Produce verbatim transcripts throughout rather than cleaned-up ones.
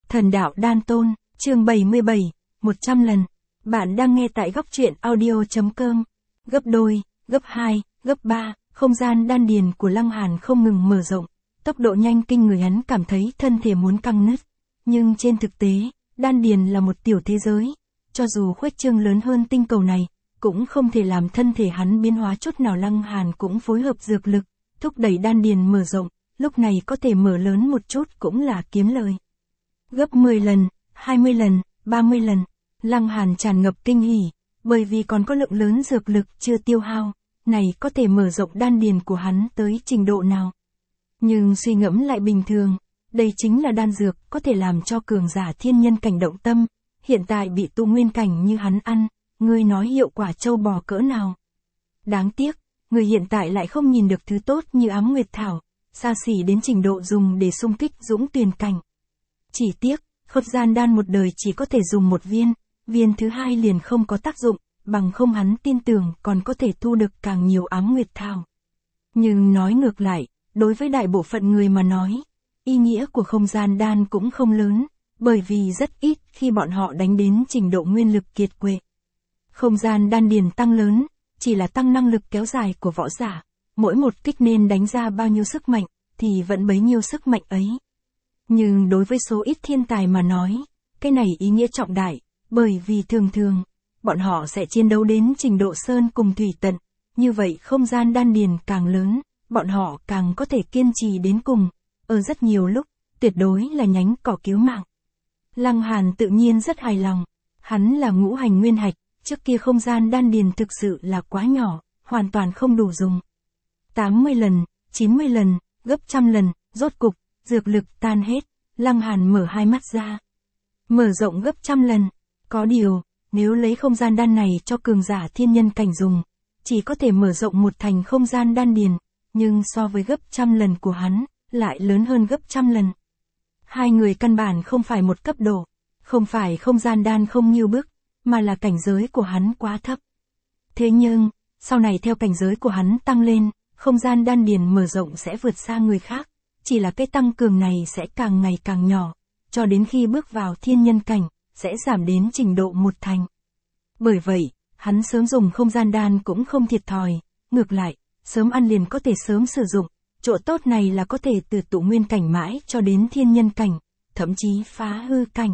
Thần đạo đan tôn, chương bảy mươi bảy, một trăm lần. Bạn đang nghe tại góc truyện audio.com. Gấp đôi, gấp hai, gấp ba, không gian đan điền của Lăng Hàn không ngừng mở rộng. Tốc độ nhanh kinh người, hắn cảm thấy thân thể muốn căng nứt. Nhưng trên thực tế, đan điền là một tiểu thế giới. Cho dù khuếch trương lớn hơn tinh cầu này, cũng không thể làm thân thể hắn biến hóa chút nào. Lăng Hàn cũng phối hợp dược lực, thúc đẩy đan điền mở rộng. Lúc này có thể mở lớn một chút cũng là kiếm lời. Gấp mười lần, hai mươi lần, ba mươi lần, Lăng Hàn tràn ngập kinh hỉ, bởi vì còn có lượng lớn dược lực chưa tiêu hao, này có thể mở rộng đan điền của hắn tới trình độ nào. Nhưng suy ngẫm lại bình thường, đây chính là đan dược có thể làm cho cường giả thiên nhân cảnh động tâm, hiện tại bị tu nguyên cảnh như hắn ăn, ngươi nói hiệu quả trâu bò cỡ nào. Đáng tiếc, người hiện tại lại không nhìn được thứ tốt như ám nguyệt thảo, xa xỉ đến trình độ dùng để xung kích dũng tuyền cảnh. Chỉ tiếc, không gian đan một đời chỉ có thể dùng một viên, viên thứ hai liền không có tác dụng, bằng không hắn tin tưởng còn có thể thu được càng nhiều ám nguyệt thảo. Nhưng nói ngược lại, đối với đại bộ phận người mà nói, ý nghĩa của không gian đan cũng không lớn, bởi vì rất ít khi bọn họ đánh đến trình độ nguyên lực kiệt quệ. Không gian đan điền tăng lớn, chỉ là tăng năng lực kéo dài của võ giả, mỗi một kích nên đánh ra bao nhiêu sức mạnh, thì vẫn bấy nhiêu sức mạnh ấy. Nhưng đối với số ít thiên tài mà nói, cái này ý nghĩa trọng đại, bởi vì thường thường, bọn họ sẽ chiến đấu đến trình độ sơn cùng thủy tận, như vậy không gian đan điền càng lớn, bọn họ càng có thể kiên trì đến cùng, ở rất nhiều lúc, tuyệt đối là nhánh cỏ cứu mạng. Lăng Hàn tự nhiên rất hài lòng, hắn là ngũ hành nguyên hạch, trước kia không gian đan điền thực sự là quá nhỏ, hoàn toàn không đủ dùng. tám mươi lần, chín mươi lần, gấp trăm lần, rốt cục, dược lực tan hết, Lăng Hàn mở hai mắt ra. Mở rộng gấp trăm lần, có điều, nếu lấy không gian đan này cho cường giả thiên nhân cảnh dùng, chỉ có thể mở rộng một thành không gian đan điền, nhưng so với gấp trăm lần của hắn, lại lớn hơn gấp trăm lần. Hai người căn bản không phải một cấp độ, không phải không gian đan không nghiêu bức, mà là cảnh giới của hắn quá thấp. Thế nhưng, sau này theo cảnh giới của hắn tăng lên, không gian đan điền mở rộng sẽ vượt xa người khác, chỉ là cái tăng cường này sẽ càng ngày càng nhỏ, cho đến khi bước vào thiên nhân cảnh, sẽ giảm đến trình độ một thành. Bởi vậy, hắn sớm dùng không gian đan cũng không thiệt thòi, ngược lại, sớm ăn liền có thể sớm sử dụng, chỗ tốt này là có thể từ tụ nguyên cảnh mãi cho đến thiên nhân cảnh, thậm chí phá hư cảnh.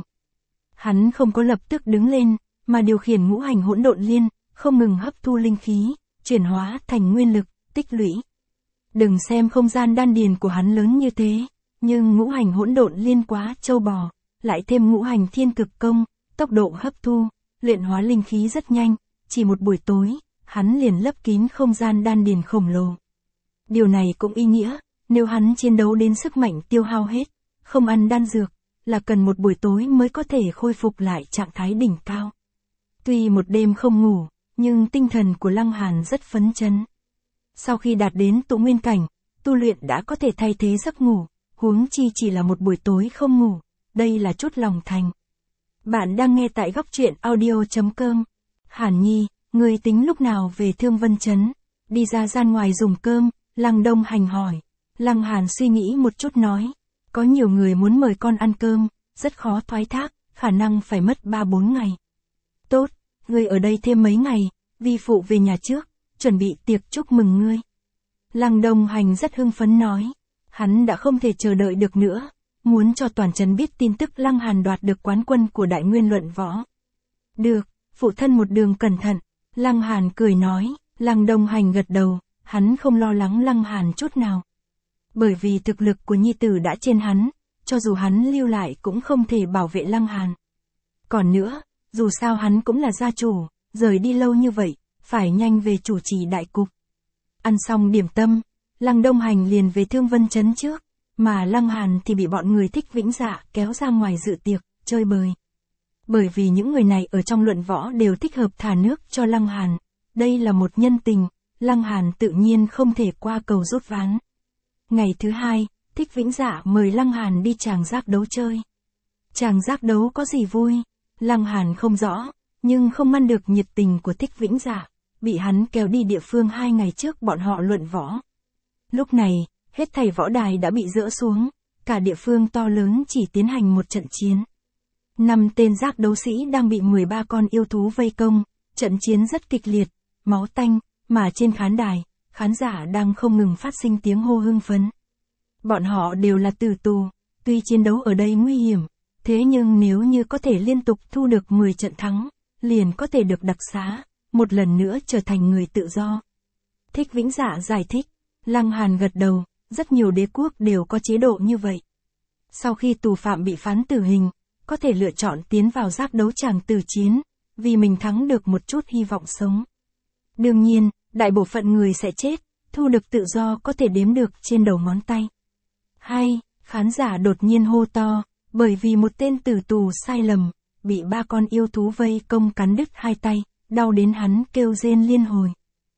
Hắn không có lập tức đứng lên, mà điều khiển ngũ hành hỗn độn liên, không ngừng hấp thu linh khí, chuyển hóa thành nguyên lực, tích lũy. Đừng xem không gian đan điền của hắn lớn như thế, nhưng ngũ hành hỗn độn liên quá trâu bò, lại thêm ngũ hành thiên cực công, tốc độ hấp thu, luyện hóa linh khí rất nhanh, chỉ một buổi tối, hắn liền lấp kín không gian đan điền khổng lồ. Điều này cũng ý nghĩa, nếu hắn chiến đấu đến sức mạnh tiêu hao hết, không ăn đan dược, là cần một buổi tối mới có thể khôi phục lại trạng thái đỉnh cao. Tuy một đêm không ngủ, nhưng tinh thần của Lăng Hàn rất phấn chấn. Sau khi đạt đến tụ nguyên cảnh, tu luyện đã có thể thay thế giấc ngủ, huống chi chỉ là một buổi tối không ngủ, đây là chút lòng thành. Bạn đang nghe tại góc truyện audio.com. Hàn Nhi, ngươi tính lúc nào về Thương Vân Trấn? Đi ra gian ngoài dùng cơm, Lăng Đông Hành hỏi. Lăng Hàn suy nghĩ một chút nói, có nhiều người muốn mời con ăn cơm, rất khó thoái thác, khả năng phải mất ba bốn ngày. Tốt, ngươi ở đây thêm mấy ngày, vi phụ về nhà trước, chuẩn bị tiệc chúc mừng ngươi. Lăng Đông Hành rất hưng phấn nói, hắn đã không thể chờ đợi được nữa, muốn cho toàn trấn biết tin tức Lăng Hàn đoạt được quán quân của Đại Nguyên luận võ. Được, phụ thân một đường cẩn thận, Lăng Hàn cười nói. Lăng Đông Hành gật đầu, hắn không lo lắng Lăng Hàn chút nào. Bởi vì thực lực của nhi tử đã trên hắn, cho dù hắn lưu lại cũng không thể bảo vệ Lăng Hàn. Còn nữa, dù sao hắn cũng là gia chủ, rời đi lâu như vậy, phải nhanh về chủ trì đại cục. Ăn xong điểm tâm, Lăng Đông Hành liền về Thương Vân Trấn trước, mà Lăng Hàn thì bị bọn người Thích Vĩnh Dạ kéo ra ngoài dự tiệc, chơi bời. Bởi vì những người này ở trong luận võ đều thích hợp thả nước cho Lăng Hàn, đây là một nhân tình, Lăng Hàn tự nhiên không thể qua cầu rút ván. Ngày thứ hai, Thích Vĩnh Dạ mời Lăng Hàn đi tràng giác đấu chơi. Tràng giác đấu có gì vui? Lăng Hàn không rõ, nhưng không ngăn được nhiệt tình của Thích Vĩnh Dạ, bị hắn kéo đi địa phương hai ngày trước bọn họ luận võ. Lúc này, hết thảy võ đài đã bị dỡ xuống, cả địa phương to lớn chỉ tiến hành một trận chiến. Năm tên giác đấu sĩ đang bị mười ba con yêu thú vây công, trận chiến rất kịch liệt, máu tanh, mà trên khán đài, khán giả đang không ngừng phát sinh tiếng hô hưng phấn. Bọn họ đều là tử tù, tuy chiến đấu ở đây nguy hiểm, thế nhưng nếu như có thể liên tục thu được mười trận thắng, liền có thể được đặc xá, một lần nữa trở thành người tự do. Thích Vĩnh Dạ giải thích, Lăng Hàn gật đầu, rất nhiều đế quốc đều có chế độ như vậy. Sau khi tù phạm bị phán tử hình, có thể lựa chọn tiến vào giác đấu tràng tử chiến, vì mình thắng được một chút hy vọng sống. Đương nhiên, đại bộ phận người sẽ chết, thu được tự do có thể đếm được trên đầu ngón tay. Hay, khán giả đột nhiên hô to, bởi vì một tên tử tù sai lầm, bị ba con yêu thú vây công cắn đứt hai tay, đau đến hắn kêu rên liên hồi.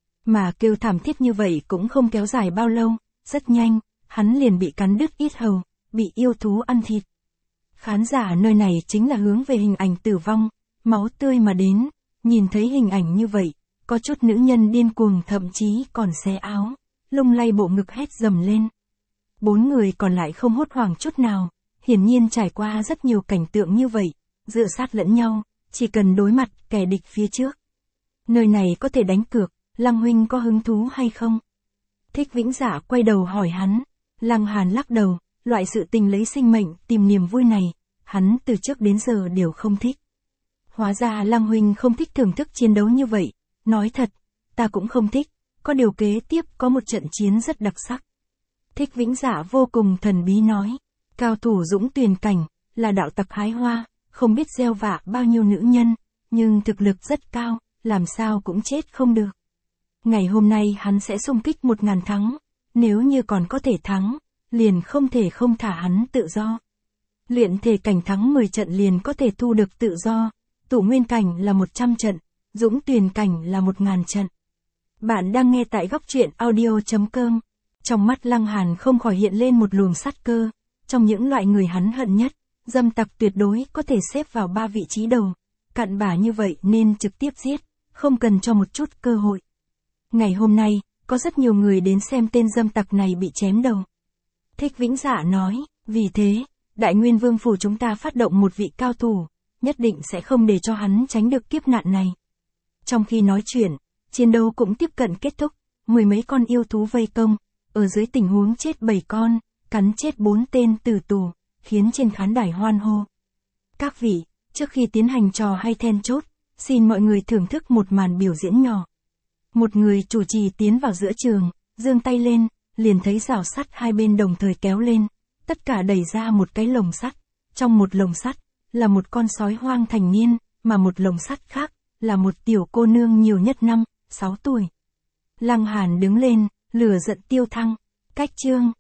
Mà kêu thảm thiết như vậy cũng không kéo dài bao lâu, rất nhanh, hắn liền bị cắn đứt yết hầu, bị yêu thú ăn thịt. Khán giả nơi này chính là hướng về hình ảnh tử vong, máu tươi mà đến, nhìn thấy hình ảnh như vậy, có chút nữ nhân điên cuồng thậm chí còn xé áo, lung lay bộ ngực hét dầm lên. Bốn người còn lại không hốt hoảng chút nào, hiển nhiên trải qua rất nhiều cảnh tượng như vậy, dựa sát lẫn nhau, chỉ cần đối mặt kẻ địch phía trước. Nơi này có thể đánh cược, Lăng huynh có hứng thú hay không? Thích Vĩnh Dạ quay đầu hỏi hắn, Lăng Hàn lắc đầu, loại sự tình lấy sinh mệnh tìm niềm vui này, hắn từ trước đến giờ đều không thích. Hóa ra Lăng huynh không thích thưởng thức chiến đấu như vậy, nói thật, ta cũng không thích, có điều kế tiếp có một trận chiến rất đặc sắc. Thích Vĩnh Dạ vô cùng thần bí nói, cao thủ dũng tuyền cảnh, là đạo tặc hái hoa, không biết gieo vạ bao nhiêu nữ nhân, nhưng thực lực rất cao, làm sao cũng chết không được. Ngày hôm nay hắn sẽ xung kích một ngàn thắng, nếu như còn có thể thắng, liền không thể không thả hắn tự do. Luyện thể cảnh thắng mười trận liền có thể thu được tự do, tụ nguyên cảnh là một trăm trận, dũng tuyền cảnh là một ngàn trận. Bạn đang nghe tại góc truyện audio chấm com. Trong mắt Lăng Hàn không khỏi hiện lên một luồng sát cơ, trong những loại người hắn hận nhất, dâm tặc tuyệt đối có thể xếp vào ba vị trí đầu, cặn bã như vậy nên trực tiếp giết, không cần cho một chút cơ hội. Ngày hôm nay, có rất nhiều người đến xem tên dâm tặc này bị chém đầu. Thích Vĩnh Dạ nói, vì thế, Đại Nguyên Vương phủ chúng ta phát động một vị cao thủ, nhất định sẽ không để cho hắn tránh được kiếp nạn này. Trong khi nói chuyện, chiến đấu cũng tiếp cận kết thúc, mười mấy con yêu thú vây công, ở dưới tình huống chết bảy con, cắn chết bốn tên tử tù, khiến trên khán đài hoan hô. Các vị, trước khi tiến hành trò hay then chốt, xin mọi người thưởng thức một màn biểu diễn nhỏ. Một người chủ trì tiến vào giữa trường, giương tay lên, liền thấy rào sắt hai bên đồng thời kéo lên, tất cả đẩy ra một cái lồng sắt. Trong một lồng sắt, là một con sói hoang thành niên, mà một lồng sắt khác, là một tiểu cô nương nhiều nhất năm, sáu tuổi. Lăng Hàn đứng lên, lửa giận tiêu thăng, cách chương.